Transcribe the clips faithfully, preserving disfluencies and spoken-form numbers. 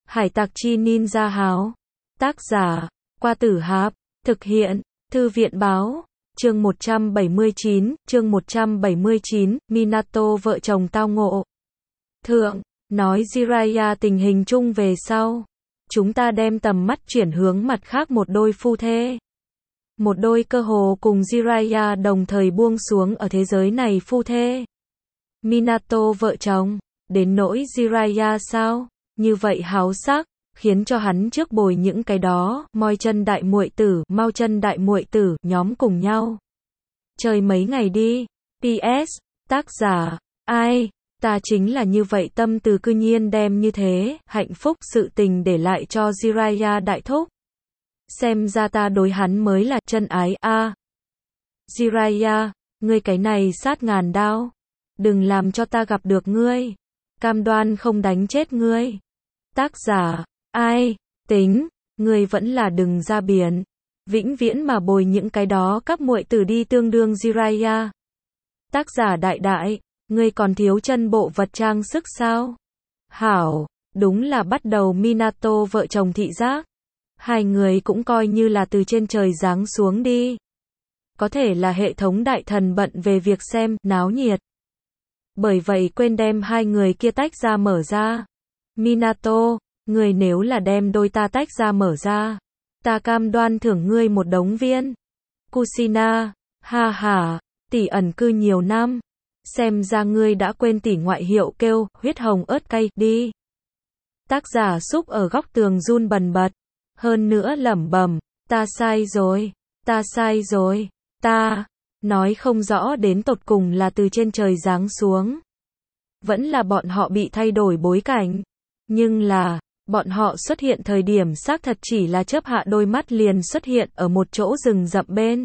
Hải tặc chi ninja háo. Tác giả, Qua Tử Hạp. Thực hiện, Thư viện báo. Chương một trăm bảy mươi chín, chương một trăm bảy mươi chín, Minato vợ chồng tao ngộ. Thượng, nói Jiraiya tình hình chung về sau. Chúng ta đem tầm mắt chuyển hướng mặt khác một đôi phu thê. Một đôi cơ hồ cùng Jiraiya đồng thời buông xuống ở thế giới này phu thê. Minato vợ chồng, đến nỗi Jiraiya sao, như vậy háo sắc, khiến cho hắn trước bồi những cái đó, moi chân đại muội tử, mau chân đại muội tử, nhóm cùng nhau. Chơi mấy ngày đi. pê ét, tác giả, ai, ta chính là như vậy tâm từ cư nhiên đem như thế, hạnh phúc sự tình để lại cho Jiraiya đại thúc. Xem ra ta đối hắn mới là chân ái a. À, Jiraiya, ngươi cái này sát ngàn đao. Đừng làm cho ta gặp được ngươi. Cam đoan không đánh chết ngươi. Tác giả, ai, tính, ngươi vẫn là đừng ra biển. Vĩnh viễn mà bồi những cái đó các muội tử đi tương đương Jiraiya. Tác giả đại đại, ngươi còn thiếu chân bộ vật trang sức sao? Hảo, đúng là bắt đầu Minato vợ chồng thị giác. Hai người cũng coi như là từ trên trời giáng xuống đi. Có thể là hệ thống đại thần bận về việc xem, náo nhiệt. Bởi vậy quên đem hai người kia tách ra mở ra. Minato, người nếu là đem đôi ta tách ra mở ra, ta cam đoan thưởng ngươi một đống viên. Kushina, ha ha, tỷ ẩn cư nhiều năm. Xem ra ngươi đã quên tỷ ngoại hiệu kêu, huyết hồng ớt cay, đi. Tác giả xúc ở góc tường run bần bật. Hơn nữa lẩm bẩm, ta sai rồi, ta sai rồi, ta, nói không rõ đến tột cùng là từ trên trời giáng xuống. Vẫn là bọn họ bị thay đổi bối cảnh. Nhưng là, bọn họ xuất hiện thời điểm xác thật chỉ là chớp hạ đôi mắt liền xuất hiện ở một chỗ rừng rậm bên.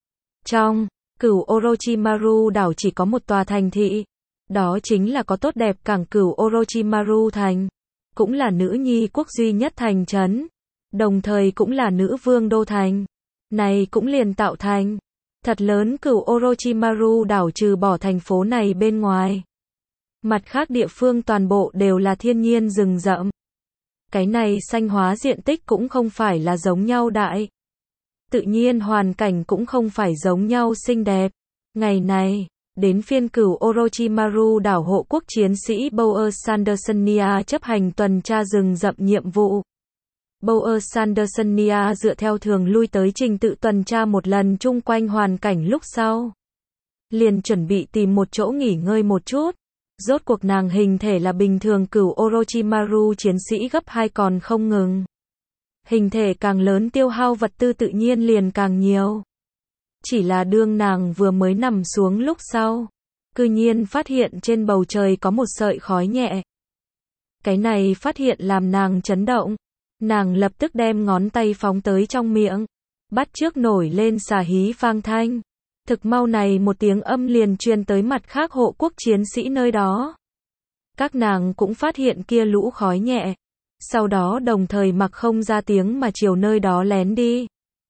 Trong, cửu Orochimaru đảo chỉ có một tòa thành thị. Đó chính là có tốt đẹp cảng cửu Orochimaru thành. Cũng là nữ nhi quốc duy nhất thành trấn. Đồng thời cũng là nữ vương đô thành. Này cũng liền tạo thành thật lớn cửu Orochimaru đảo trừ bỏ thành phố này bên ngoài. Mặt khác địa phương toàn bộ đều là thiên nhiên rừng rậm. Cái này xanh hóa diện tích cũng không phải là giống nhau đại. Tự nhiên hoàn cảnh cũng không phải giống nhau xinh đẹp. Ngày này, đến phiên cửu Orochimaru đảo hộ quốc chiến sĩ Bower Sandersonia chấp hành tuần tra rừng rậm nhiệm vụ. Bower Sandersonia dựa theo thường lui tới trình tự tuần tra một lần chung quanh hoàn cảnh lúc sau. Liền chuẩn bị tìm một chỗ nghỉ ngơi một chút. Rốt cuộc nàng hình thể là bình thường cửu Orochimaru chiến sĩ gấp hai còn không ngừng. Hình thể càng lớn tiêu hao vật tư tự nhiên liền càng nhiều. Chỉ là đương nàng vừa mới nằm xuống lúc sau. Cư nhiên phát hiện trên bầu trời có một sợi khói nhẹ. Cái này phát hiện làm nàng chấn động. Nàng lập tức đem ngón tay phóng tới trong miệng. Bắt trước nổi lên xà hí vang thanh. Thực mau này một tiếng âm liền truyền tới mặt khác hộ quốc chiến sĩ nơi đó. Các nàng cũng phát hiện kia lũ khói nhẹ. Sau đó đồng thời mặc không ra tiếng mà chiều nơi đó lén đi.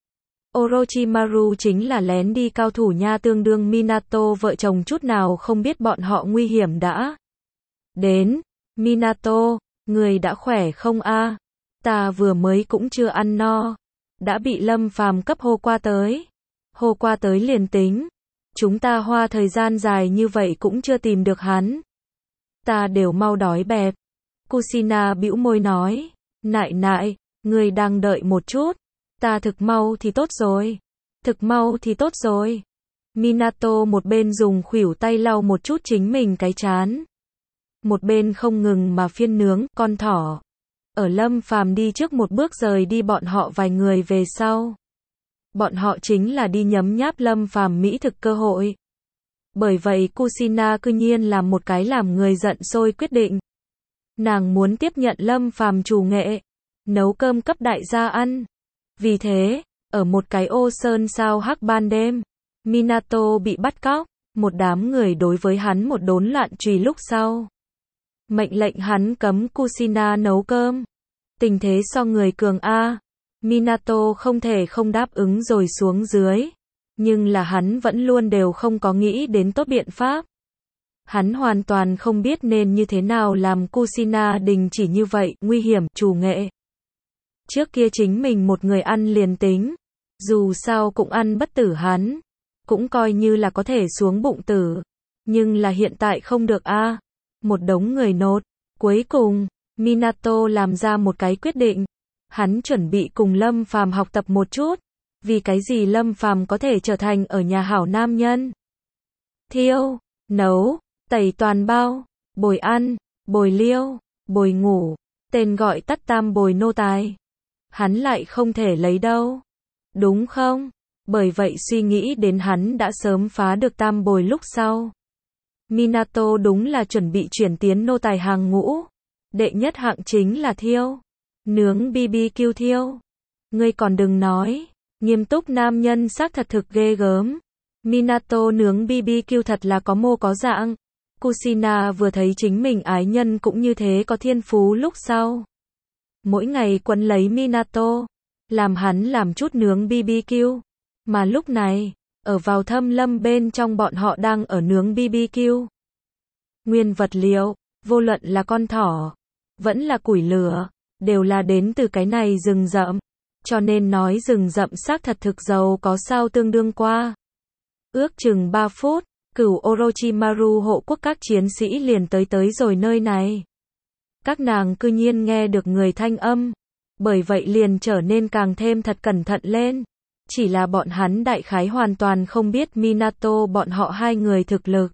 Orochimaru chính là lén đi cao thủ nha, tương đương Minato vợ chồng chút nào không biết bọn họ nguy hiểm đã đến. Minato, người đã khỏe không a? Ta vừa mới cũng chưa ăn no. Đã bị Lâm Phàm cấp hô qua tới. Hô qua tới liền tính. Chúng ta hoa thời gian dài như vậy cũng chưa tìm được hắn. Ta đều mau đói bẹp. Kushina bĩu môi nói. Nại nại, người đang đợi một chút. Ta thực mau thì tốt rồi. Thực mau thì tốt rồi. Minato một bên dùng khuỷu tay lau một chút chính mình cái trán. Một bên không ngừng mà phiên nướng con thỏ. Ở Lâm Phàm đi trước một bước rời đi bọn họ vài người về sau. Bọn họ chính là đi nhấm nháp Lâm Phàm mỹ thực cơ hội. Bởi vậy Kushina cư nhiên làm một cái làm người giận sôi quyết định. Nàng muốn tiếp nhận Lâm Phàm chủ nghệ, nấu cơm cấp đại gia ăn. Vì thế, ở một cái ô sơn sao hắc ban đêm, Minato bị bắt cóc, một đám người đối với hắn một đốn loạn trùy lúc sau. Mệnh lệnh hắn cấm Kushina nấu cơm. Tình thế so người cường a. Minato không thể không đáp ứng rồi xuống dưới. Nhưng là hắn vẫn luôn đều không có nghĩ đến tốt biện pháp. Hắn hoàn toàn không biết nên như thế nào làm Kushina đình chỉ như vậy, nguy hiểm, trù nghệ. Trước kia chính mình một người ăn liền tính, dù sao cũng ăn bất tử hắn, cũng coi như là có thể xuống bụng tử, nhưng là hiện tại không được a. À. Một đống người nốt, cuối cùng, Minato làm ra một cái quyết định, hắn chuẩn bị cùng Lâm Phàm học tập một chút, vì cái gì Lâm Phàm có thể trở thành ở nhà hảo nam nhân. Thiêu, nấu, tẩy toàn bao, bồi ăn, bồi liêu, bồi ngủ, tên gọi tắt tam bồi nô tài. Hắn lại không thể lấy đâu. Đúng không? Bởi vậy suy nghĩ đến hắn đã sớm phá được tam bồi lúc sau. Minato đúng là chuẩn bị chuyển tiến nô tài hàng ngũ. Đệ nhất hạng chính là thiêu. Nướng bê bê kiu thiêu. Ngươi còn đừng nói. Nghiêm túc nam nhân xác thật thực ghê gớm. Minato nướng bê bê kiu thật là có mô có dạng. Kushina vừa thấy chính mình ái nhân cũng như thế có thiên phú lúc sau. Mỗi ngày quấn lấy Minato, làm hắn làm chút nướng bê bê kiu. Mà lúc này, ở vào thâm lâm bên trong bọn họ đang ở nướng bê bê kiu. Nguyên vật liệu, vô luận là con thỏ, vẫn là củi lửa, đều là đến từ cái này rừng rậm. Cho nên nói rừng rậm xác thật thực giàu có sao tương đương qua. Ước chừng ba phút, cửu Orochimaru hộ quốc các chiến sĩ liền tới tới rồi nơi này. Các nàng cư nhiên nghe được người thanh âm, bởi vậy liền trở nên càng thêm thật cẩn thận lên. Chỉ là bọn hắn đại khái hoàn toàn không biết Minato bọn họ hai người thực lực.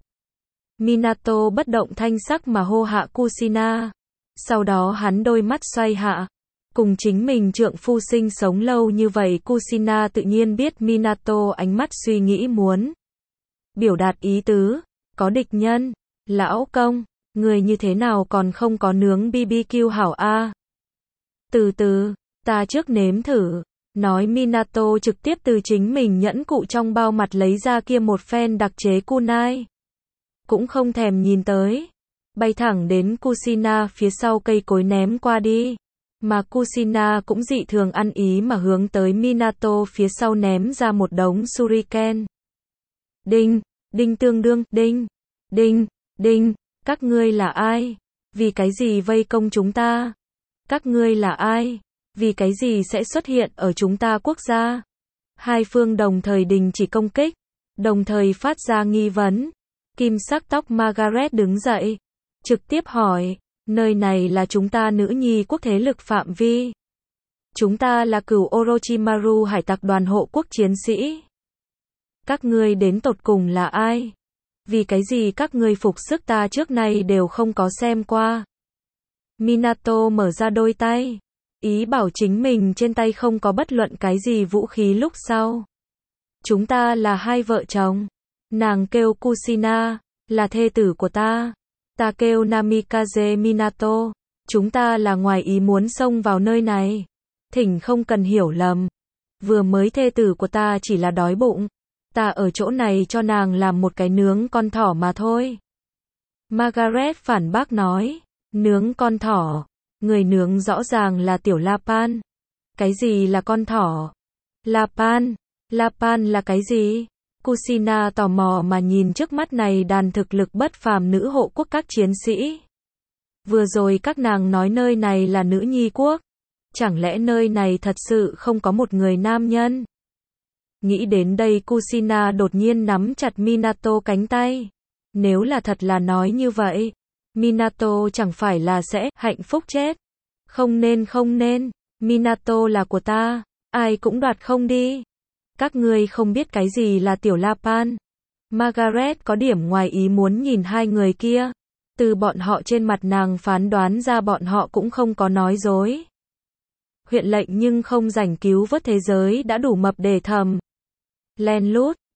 Minato bất động thanh sắc mà hô hạ Kushina. Sau đó hắn đôi mắt xoay hạ. Cùng chính mình trượng phu sinh sống lâu như vậy Kushina tự nhiên biết Minato ánh mắt suy nghĩ muốn. Biểu đạt ý tứ, có địch nhân, lão công, người như thế nào còn không có nướng bê bê kiu hảo a. Từ từ, ta trước nếm thử, nói Minato trực tiếp từ chính mình nhẫn cụ trong bao mặt lấy ra kia một phen đặc chế kunai. Cũng không thèm nhìn tới, bay thẳng đến Kushina phía sau cây cối ném qua đi. Mà Kushina cũng dị thường ăn ý mà hướng tới Minato phía sau ném ra một đống shuriken. Đinh, đinh tương đương, đinh, đinh, đinh, các ngươi là ai? Vì cái gì vây công chúng ta? Các ngươi là ai? Vì cái gì sẽ xuất hiện ở chúng ta quốc gia? Hai phương đồng thời đình chỉ công kích, đồng thời phát ra nghi vấn. Kim sắc tóc Margaret đứng dậy, trực tiếp hỏi, nơi này là chúng ta nữ nhi quốc thế lực phạm vi. Chúng ta là cửu Orochimaru hải tặc đoàn hộ quốc chiến sĩ. Các ngươi đến tột cùng là ai? Vì cái gì các ngươi phục sức ta trước nay đều không có xem qua? Minato mở ra đôi tay, ý bảo chính mình trên tay không có bất luận cái gì vũ khí lúc sau. Chúng ta là hai vợ chồng. Nàng kêu Kushina, là thê tử của ta. Ta kêu Namikaze Minato. Chúng ta là ngoài ý muốn xông vào nơi này. Thỉnh không cần hiểu lầm. Vừa mới thê tử của ta chỉ là đói bụng. Ta ở chỗ này cho nàng làm một cái nướng con thỏ mà thôi. Margaret phản bác nói. Nướng con thỏ. Người nướng rõ ràng là tiểu Lapan. Cái gì là con thỏ? Lapan. Lapan là cái gì? Kushina tò mò mà nhìn trước mắt này đàn thực lực bất phàm nữ hộ quốc các chiến sĩ. Vừa rồi các nàng nói nơi này là nữ nhi quốc. Chẳng lẽ nơi này thật sự không có một người nam nhân? Nghĩ đến đây Kushina đột nhiên nắm chặt Minato cánh tay. Nếu là thật là nói như vậy, Minato chẳng phải là sẽ hạnh phúc chết. Không nên không nên, Minato là của ta, ai cũng đoạt không đi. Các ngươi không biết cái gì là tiểu Lapan. Margaret có điểm ngoài ý muốn nhìn hai người kia. Từ bọn họ trên mặt nàng phán đoán ra bọn họ cũng không có nói dối. Huyện lệnh nhưng không rảnh cứu vớt thế giới đã đủ mập để thầm. Len lút,